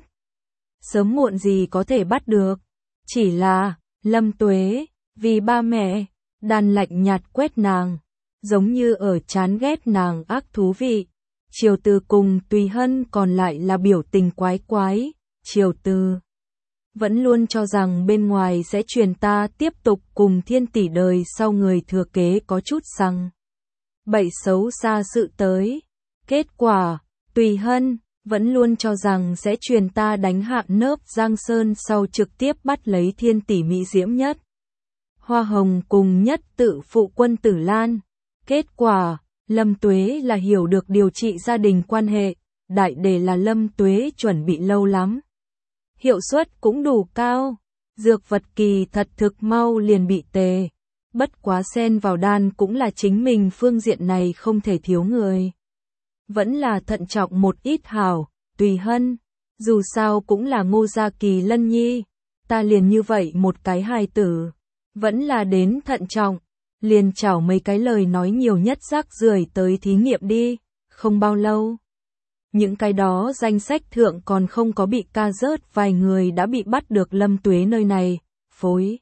Sớm muộn gì có thể bắt được. Chỉ là, Lâm Tuế, vì ba mẹ, Đàn lạnh nhạt quét nàng, giống như ở chán ghét nàng ác thú vị. Triều Từ cùng Tùy Hân còn lại là biểu tình quái quái. Triều Từ vẫn luôn cho rằng bên ngoài sẽ truyền ta tiếp tục cùng Thiên tỷ đời sau người thừa kế có chút xăng bậy xấu xa sự tới. Kết quả, Tùy Hân vẫn luôn cho rằng sẽ truyền ta đánh hạ nớp Giang Sơn sau trực tiếp bắt lấy Thiên tỷ mỹ diễm nhất. Hoa Hồng cùng nhất tự phụ quân Tử Lan. Kết quả, Lâm Tuế là hiểu được điều trị gia đình quan hệ, đại đề là Lâm Tuế chuẩn bị lâu lắm. Hiệu suất cũng đủ cao, dược vật kỳ thật thực mau liền bị tề. Bất quá xen vào đan cũng là chính mình phương diện này không thể thiếu người. Vẫn là thận trọng một ít hảo, Tùy Hân, dù sao cũng là Ngô Gia Kỳ Lân Nhi, ta liền như vậy một cái hài tử, vẫn là đến thận trọng, liền chảo mấy cái lời nói nhiều nhất rác rưởi tới thí nghiệm đi, không bao lâu. Những cái đó danh sách thượng còn không có bị ca rớt, vài người đã bị bắt được Lâm Tuế nơi này, phối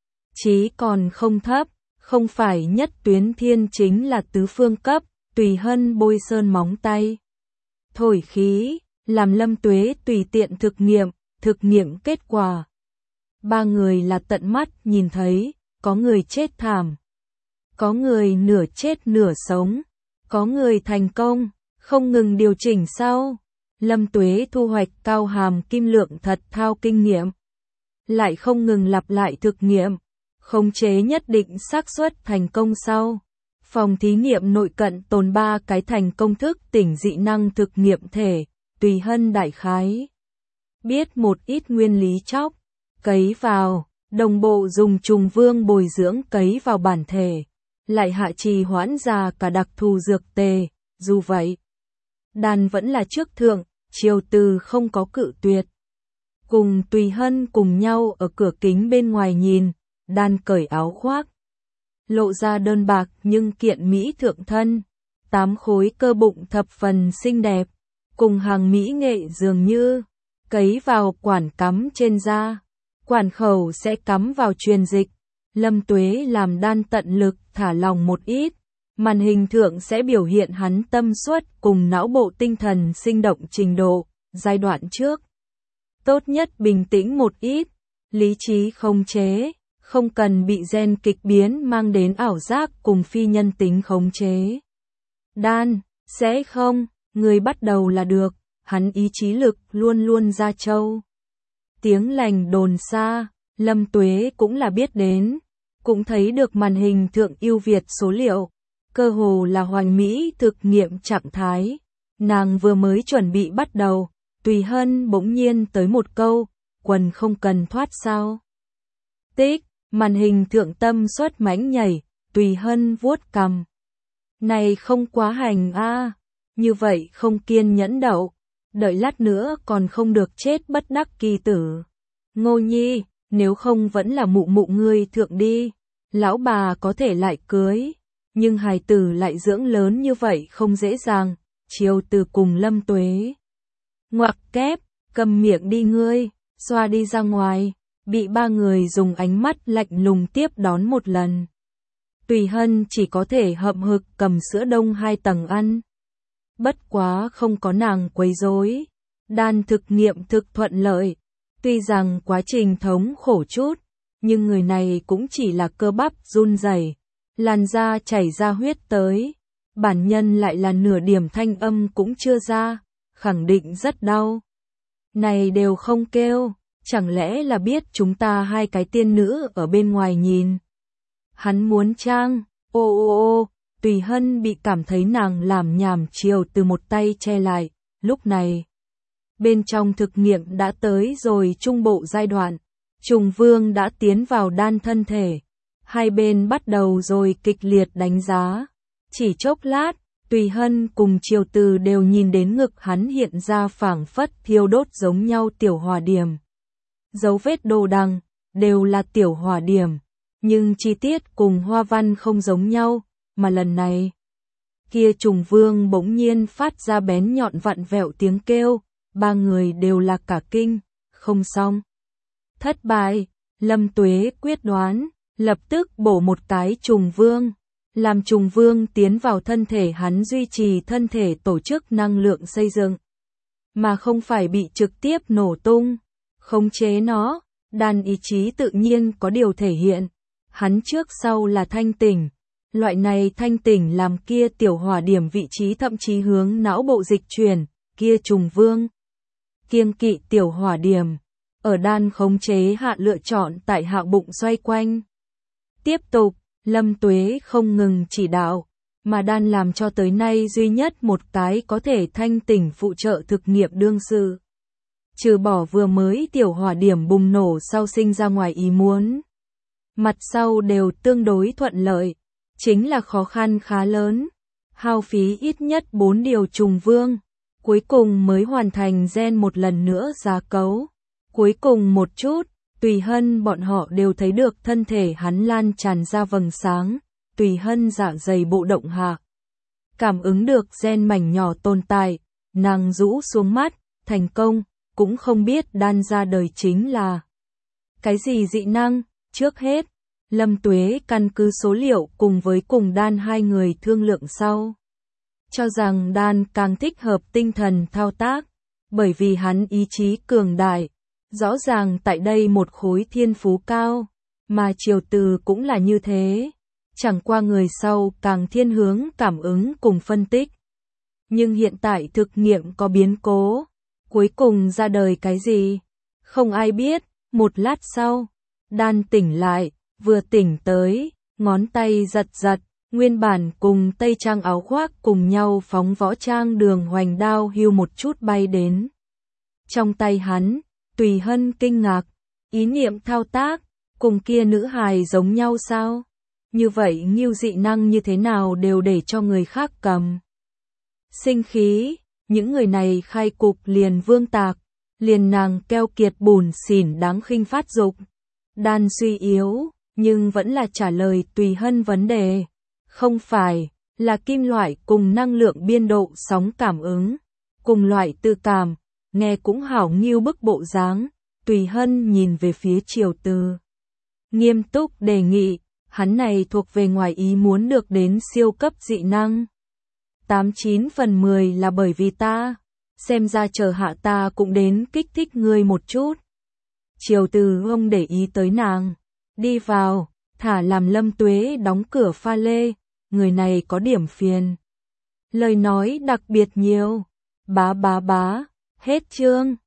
chí còn không thấp, không phải nhất tuyến thiên chính là tứ phương cấp. Tùy Hân bôi sơn móng tay, thổi khí, làm Lâm Tuế tùy tiện thực nghiệm kết quả. Ba người là tận mắt nhìn thấy, có người chết thảm, có người nửa chết nửa sống, có người thành công, không ngừng điều chỉnh sau. Lâm Tuế thu hoạch cao hàm kim lượng thật thao kinh nghiệm, lại không ngừng lặp lại thực nghiệm, khống chế nhất định xác suất thành công sau. Phòng thí nghiệm nội cận tồn 3 cái thành công thức tỉnh dị năng thực nghiệm thể, Tùy Hân đại khái biết một ít nguyên lý chóc, cấy vào, đồng bộ dùng trùng vương bồi dưỡng cấy vào bản thể, lại hạ trì hoãn ra cả đặc thù dược tề. Dù vậy, Đàn vẫn là trước thượng, Triều Từ không có cự tuyệt. Cùng Tùy Hân cùng nhau ở cửa kính bên ngoài nhìn, Đàn cởi áo khoác, lộ ra đơn bạc nhưng kiện mỹ thượng thân, 8 khối cơ bụng thập phần xinh đẹp, cùng hàng mỹ nghệ dường như, cấy vào quản cắm trên da, quản khẩu sẽ cắm vào truyền dịch. Lâm Tuế làm Đan tận lực thả lòng một ít, màn hình thượng sẽ biểu hiện hắn tâm suất cùng não bộ tinh thần sinh động trình độ, giai đoạn trước. Tốt nhất bình tĩnh một ít, lý trí không chế. Không cần bị gen kịch biến mang đến ảo giác cùng phi nhân tính khống chế. Đan, sẽ không, người bắt đầu là được, hắn ý chí lực luôn luôn ra châu. Tiếng lành đồn xa, Lâm Tuế cũng là biết đến, cũng thấy được màn hình thượng ưu việt số liệu, cơ hồ là hoàn mỹ thực nghiệm trạng thái. Nàng vừa mới chuẩn bị bắt đầu, Tùy Hân bỗng nhiên tới một câu, quần không cần thoát sao. Tích. Màn hình thượng tâm suất mãnh nhảy, Tùy Hân vuốt cằm. Này không quá hành a, như vậy không kiên nhẫn đậu, đợi lát nữa còn không được chết bất đắc kỳ tử. Ngô Nhi, nếu không vẫn là mụ mụ ngươi thượng đi, lão bà có thể lại cưới, nhưng hài tử lại dưỡng lớn như vậy không dễ dàng. Triều Từ cùng Lâm Tuế ngoặc kép, cầm miệng đi ngươi, xoa đi ra ngoài. Bị ba người dùng ánh mắt lạnh lùng tiếp đón một lần. Tùy Hân chỉ có thể hậm hực cầm sữa đông 2 tầng ăn. Bất quá không có nàng quấy rối, đan thực nghiệm thực thuận lợi. Tuy rằng quá trình thống khổ chút, nhưng người này cũng chỉ là cơ bắp run rẩy, làn da chảy ra huyết tới. Bản nhân lại là nửa điểm thanh âm cũng chưa ra, khẳng định rất đau. Này đều không kêu, chẳng lẽ là biết chúng ta hai cái tiên nữ ở bên ngoài nhìn. Hắn muốn trang, ô, Tùy Hân bị cảm thấy nàng làm nhảm chiều từ một tay che lại, lúc này. Bên trong thực nghiệm đã tới rồi trung bộ giai đoạn, trùng vương đã tiến vào đan thân thể. Hai bên bắt đầu rồi kịch liệt đánh giá. Chỉ chốc lát, Tùy Hân cùng Triều Từ đều nhìn đến ngực hắn hiện ra phảng phất thiêu đốt giống nhau tiểu hỏa điểm. Dấu vết đồ đằng, đều là tiểu hỏa điểm, nhưng chi tiết cùng hoa văn không giống nhau, mà lần này. Kia trùng vương bỗng nhiên phát ra bén nhọn vặn vẹo tiếng kêu, ba người đều là cả kinh, không xong. Thất bại, Lâm Tuế quyết đoán, lập tức bổ một cái trùng vương. Làm trùng vương tiến vào thân thể hắn duy trì thân thể tổ chức năng lượng xây dựng, mà không phải bị trực tiếp nổ tung. Khống chế nó, đan ý chí tự nhiên có điều thể hiện. Hắn trước sau là thanh tỉnh. Loại này thanh tỉnh làm kia tiểu hỏa điểm vị trí thậm chí hướng não bộ dịch chuyển, kia trùng vương. Kiêng kỵ tiểu hỏa điểm, ở đan khống chế hạ lựa chọn tại hạ bụng xoay quanh. Tiếp tục. Lâm Tuế không ngừng chỉ đạo, mà đan làm cho tới nay duy nhất một cái có thể thanh tỉnh phụ trợ thực nghiệm đương sự. Trừ bỏ vừa mới tiểu hỏa điểm bùng nổ sau sinh ra ngoài ý muốn. Mặt sau đều tương đối thuận lợi, chính là khó khăn khá lớn, hao phí ít nhất 4 điều trùng vương, cuối cùng mới hoàn thành gen một lần nữa gia cấu. Cuối cùng một chút. Tùy Hân bọn họ đều thấy được thân thể hắn lan tràn ra vầng sáng, Tùy Hân dạ dày bộ động hạ. Cảm ứng được gen mảnh nhỏ tồn tại, nàng rũ xuống mắt, thành công, cũng không biết đan ra đời chính là cái gì dị năng. Trước hết, Lâm Tuế căn cứ số liệu cùng với cùng đan hai người thương lượng sau. Cho rằng đan càng thích hợp tinh thần thao tác, bởi vì hắn ý chí cường đại. Rõ ràng tại đây một khối thiên phú cao, mà Triều Từ cũng là như thế. Chẳng qua người sau càng thiên hướng cảm ứng cùng phân tích. Nhưng hiện tại thực nghiệm có biến cố. Cuối cùng ra đời cái gì? Không ai biết. Một lát sau, đan tỉnh lại, vừa tỉnh tới, ngón tay giật giật, nguyên bản cùng tây trang áo khoác cùng nhau phóng võ trang đường hoành đao hưu một chút bay đến. Trong tay hắn, Tùy Hân kinh ngạc, ý niệm thao tác, cùng kia nữ hài giống nhau sao? Như vậy nghiêu dị năng như thế nào đều để cho người khác cầm. Sinh khí, những người này khai cục liền vương tạc, liền nàng keo kiệt bùn xỉn đáng khinh phát dục. Đan suy yếu, nhưng vẫn là trả lời Tùy Hân vấn đề. Không phải, là kim loại cùng năng lượng biên độ sóng cảm ứng, cùng loại tư cảm. Nghe cũng hảo nghiêu bức bộ dáng, Tùy Hân nhìn về phía Triều Từ. Nghiêm túc đề nghị, hắn này thuộc về ngoài ý muốn được đến siêu cấp dị năng. 89 phần 10 là bởi vì ta, xem ra chờ hạ ta cũng đến kích thích ngươi một chút. Triều Từ không để ý tới nàng, đi vào, thả làm Lâm Tuế đóng cửa pha lê, người này có điểm phiền. Lời nói đặc biệt nhiều, bá. Hết chương.